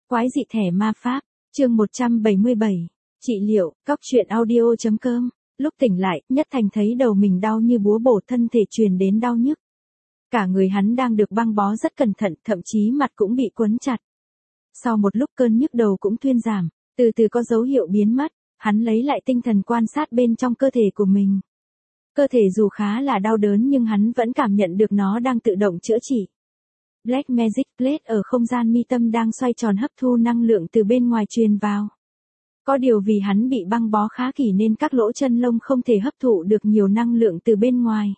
Quái dị thẻ ma pháp, chương 177, trị liệu, cóc truyện audio.com. Lúc tỉnh lại, Nhất Thành thấy đầu mình đau như búa bổ, thân thể truyền đến đau nhức. Cả người hắn đang được băng bó rất cẩn thận, thậm chí mặt cũng bị quấn chặt. Sau một lúc cơn nhức đầu cũng thuyên giảm, từ từ có dấu hiệu biến mất, hắn lấy lại tinh thần quan sát bên trong cơ thể của mình. Cơ thể dù khá là đau đớn nhưng hắn vẫn cảm nhận được nó đang tự động chữa trị. Black Magic Plate ở không gian mi tâm đang xoay tròn hấp thu năng lượng từ bên ngoài truyền vào. Có điều vì hắn bị băng bó khá kỹ nên các lỗ chân lông không thể hấp thụ được nhiều năng lượng từ bên ngoài.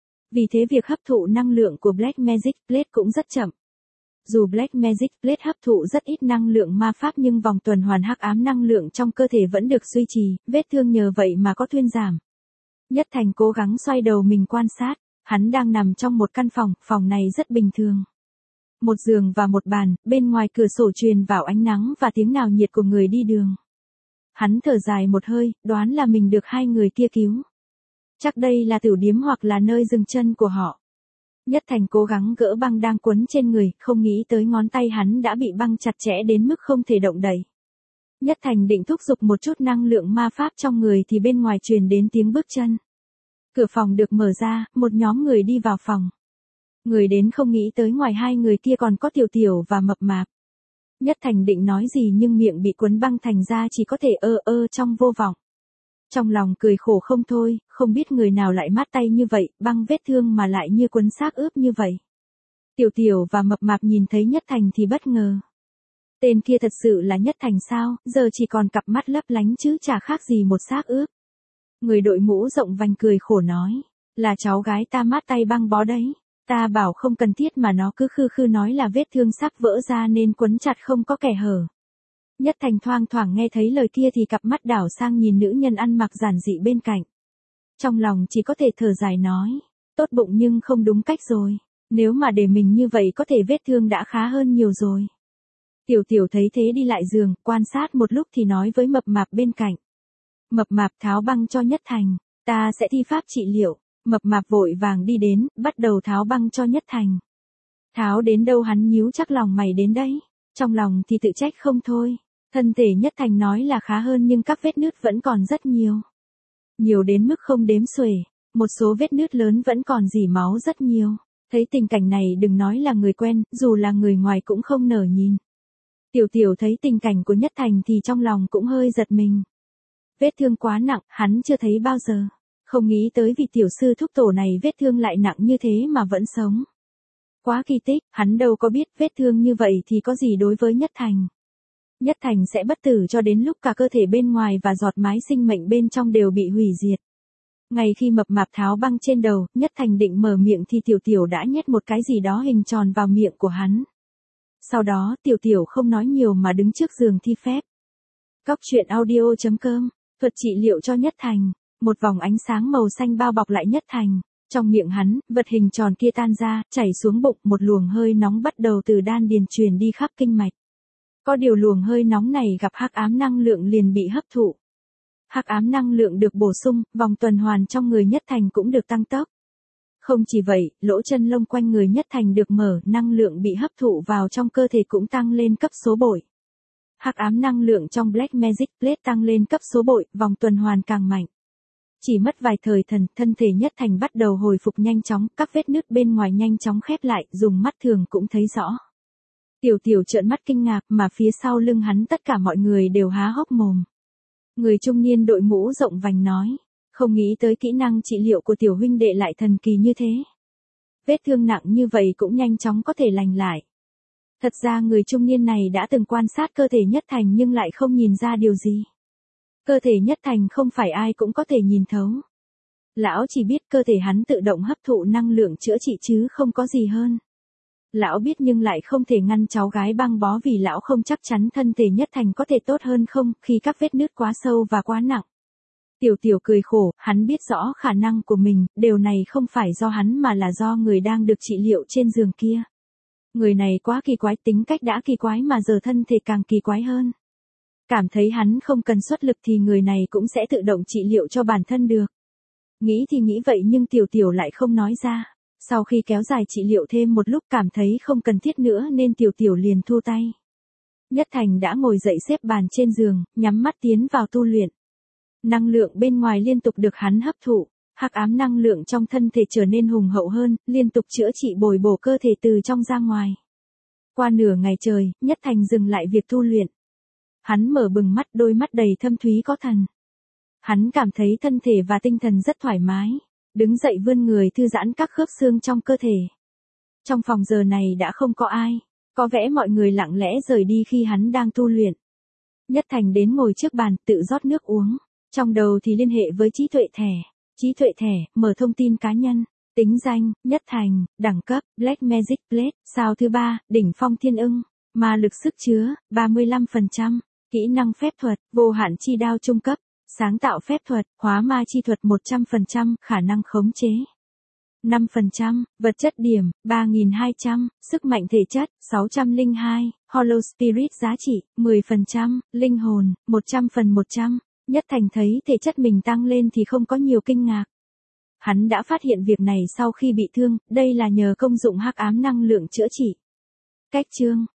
Vì thế việc hấp thụ năng lượng của Black Magic Plate cũng rất chậm. Dù Black Magic Plate hấp thụ rất ít năng lượng ma pháp nhưng vòng tuần hoàn hắc ám năng lượng trong cơ thể vẫn được duy trì, vết thương nhờ vậy mà có thuyên giảm. Nhất Thành cố gắng xoay đầu mình quan sát, hắn đang nằm trong một căn phòng, phòng này rất bình thường. Một giường và một bàn, bên ngoài cửa sổ truyền vào ánh nắng và tiếng nào nhiệt của người đi đường. Hắn thở dài một hơi, đoán là mình được hai người kia cứu. Chắc đây là tiểu điếm hoặc là nơi dừng chân của họ. Nhất Thành cố gắng gỡ băng đang quấn trên người, không nghĩ tới ngón tay hắn đã bị băng chặt chẽ đến mức không thể động đậy. Nhất Thành định thúc giục một chút năng lượng ma pháp trong người thì bên ngoài truyền đến tiếng bước chân. Cửa phòng được mở ra, một nhóm người đi vào phòng. Người đến không nghĩ tới ngoài hai người kia còn có Tiểu Tiểu và Mập Mạp. Nhất Thành định nói gì nhưng miệng bị quấn băng thành ra chỉ có thể trong vô vọng. Trong lòng cười khổ không thôi, không biết người nào lại mát tay như vậy, băng vết thương mà lại như quấn xác ướp như vậy. Tiểu Tiểu và Mập Mạp nhìn thấy Nhất Thành thì bất ngờ. Tên kia thật sự là Nhất Thành sao, giờ chỉ còn cặp mắt lấp lánh chứ chả khác gì một xác ướp. Người đội mũ rộng vành cười khổ nói, là cháu gái ta mát tay băng bó đấy. Ta bảo không cần thiết mà nó cứ khư khư nói là vết thương sắp vỡ ra nên quấn chặt không có kẻ hở. Nhất Thành thoang thoảng nghe thấy lời kia thì cặp mắt đảo sang nhìn nữ nhân ăn mặc giản dị bên cạnh. Trong lòng chỉ có thể thở dài nói, tốt bụng nhưng không đúng cách rồi. Nếu mà để mình như vậy có thể vết thương đã khá hơn nhiều rồi. Tiểu Tiểu thấy thế đi lại giường, quan sát một lúc thì nói với Mập Mạp bên cạnh. Mập Mạp tháo băng cho Nhất Thành, ta sẽ thi pháp trị liệu. Mập Mạp vội vàng đi đến, bắt đầu tháo băng cho Nhất Thành. Tháo đến đâu hắn nhíu chắc lòng mày đến đấy. Trong lòng thì tự trách không thôi. Thân thể Nhất Thành nói là khá hơn nhưng các vết nứt vẫn còn rất nhiều. Nhiều đến mức không đếm xuể. Một số vết nứt lớn vẫn còn rỉ máu rất nhiều. Thấy tình cảnh này đừng nói là người quen, dù là người ngoài cũng không nở nhìn. Tiểu Tiểu thấy tình cảnh của Nhất Thành thì trong lòng cũng hơi giật mình. Vết thương quá nặng, hắn chưa thấy bao giờ. Không nghĩ tới vị tiểu sư thúc tổ này vết thương lại nặng như thế mà vẫn sống. Quá kỳ tích, hắn đâu có biết vết thương như vậy thì có gì đối với Nhất Thành. Nhất Thành sẽ bất tử cho đến lúc cả cơ thể bên ngoài và giọt mái sinh mệnh bên trong đều bị hủy diệt. Ngay khi Mập Mạp tháo băng trên đầu, Nhất Thành định mở miệng thì Tiểu Tiểu đã nhét một cái gì đó hình tròn vào miệng của hắn. Sau đó Tiểu Tiểu không nói nhiều mà đứng trước giường thi phép. Cóc truyện audio.com, thuật trị liệu cho Nhất Thành. Một vòng ánh sáng màu xanh bao bọc lại Nhất Thành. Trong miệng hắn, vật hình tròn kia tan ra, chảy xuống bụng, một luồng hơi nóng bắt đầu từ đan điền truyền đi khắp kinh mạch. Có điều luồng hơi nóng này gặp hắc ám năng lượng liền bị hấp thụ. Hắc ám năng lượng được bổ sung, vòng tuần hoàn trong người Nhất Thành cũng được tăng tốc. Không chỉ vậy, lỗ chân lông quanh người Nhất Thành được mở, năng lượng bị hấp thụ vào trong cơ thể cũng tăng lên cấp số bội. Hắc ám năng lượng trong Black Magic Plate tăng lên cấp số bội, vòng tuần hoàn càng mạnh. Chỉ mất vài thời thần, thân thể Nhất Thành bắt đầu hồi phục nhanh chóng, các vết nứt bên ngoài nhanh chóng khép lại, dùng mắt thường cũng thấy rõ. Tiểu Tiểu trợn mắt kinh ngạc mà phía sau lưng hắn tất cả mọi người đều há hốc mồm. Người trung niên đội mũ rộng vành nói, không nghĩ tới kỹ năng trị liệu của tiểu huynh đệ lại thần kỳ như thế. Vết thương nặng như vậy cũng nhanh chóng có thể lành lại. Thật ra người trung niên này đã từng quan sát cơ thể Nhất Thành nhưng lại không nhìn ra điều gì. Cơ thể Nhất Thành không phải ai cũng có thể nhìn thấu. Lão chỉ biết cơ thể hắn tự động hấp thụ năng lượng chữa trị chứ không có gì hơn. Lão biết nhưng lại không thể ngăn cháu gái băng bó vì lão không chắc chắn thân thể Nhất Thành có thể tốt hơn không khi các vết nứt quá sâu và quá nặng. Tiểu Tiểu cười khổ, hắn biết rõ khả năng của mình, điều này không phải do hắn mà là do người đang được trị liệu trên giường kia. Người này quá kỳ quái, tính cách đã kỳ quái mà giờ thân thể càng kỳ quái hơn. Cảm thấy hắn không cần xuất lực thì người này cũng sẽ tự động trị liệu cho bản thân được. Nghĩ thì nghĩ vậy nhưng Tiểu Tiểu lại không nói ra. Sau khi kéo dài trị liệu thêm một lúc cảm thấy không cần thiết nữa nên Tiểu Tiểu liền thu tay. Nhất Thành đã ngồi dậy xếp bàn trên giường, nhắm mắt tiến vào tu luyện. Năng lượng bên ngoài liên tục được hắn hấp thụ, hắc ám năng lượng trong thân thể trở nên hùng hậu hơn, liên tục chữa trị bồi bổ cơ thể từ trong ra ngoài. Qua nửa ngày trời, Nhất Thành dừng lại việc tu luyện. Hắn mở bừng mắt, đôi mắt đầy thâm thúy có thần. Hắn cảm thấy thân thể và tinh thần rất thoải mái, đứng dậy vươn người thư giãn các khớp xương trong cơ thể. Trong phòng giờ này đã không có ai, có vẻ mọi người lặng lẽ rời đi khi hắn đang tu luyện. Nhất Thành đến ngồi trước bàn, tự rót nước uống, trong đầu thì liên hệ với trí tuệ thẻ. Trí tuệ thẻ, mở thông tin cá nhân, tính danh, Nhất Thành, đẳng cấp, Black Magic Plate, sao thứ 3, đỉnh phong thiên ưng, ma lực sức chứa, 35%, kỹ năng phép thuật, vô hạn chi đao trung cấp, sáng tạo phép thuật, hóa ma chi thuật 100%, khả năng khống chế 5%, vật chất điểm, 3200, sức mạnh thể chất, 602, Hollow Spirit giá trị, 10%, linh hồn, 100/100. Nhất Thành thấy thể chất mình tăng lên thì không có nhiều kinh ngạc. Hắn đã phát hiện việc này sau khi bị thương, đây là nhờ công dụng hắc ám năng lượng chữa trị. Cách chương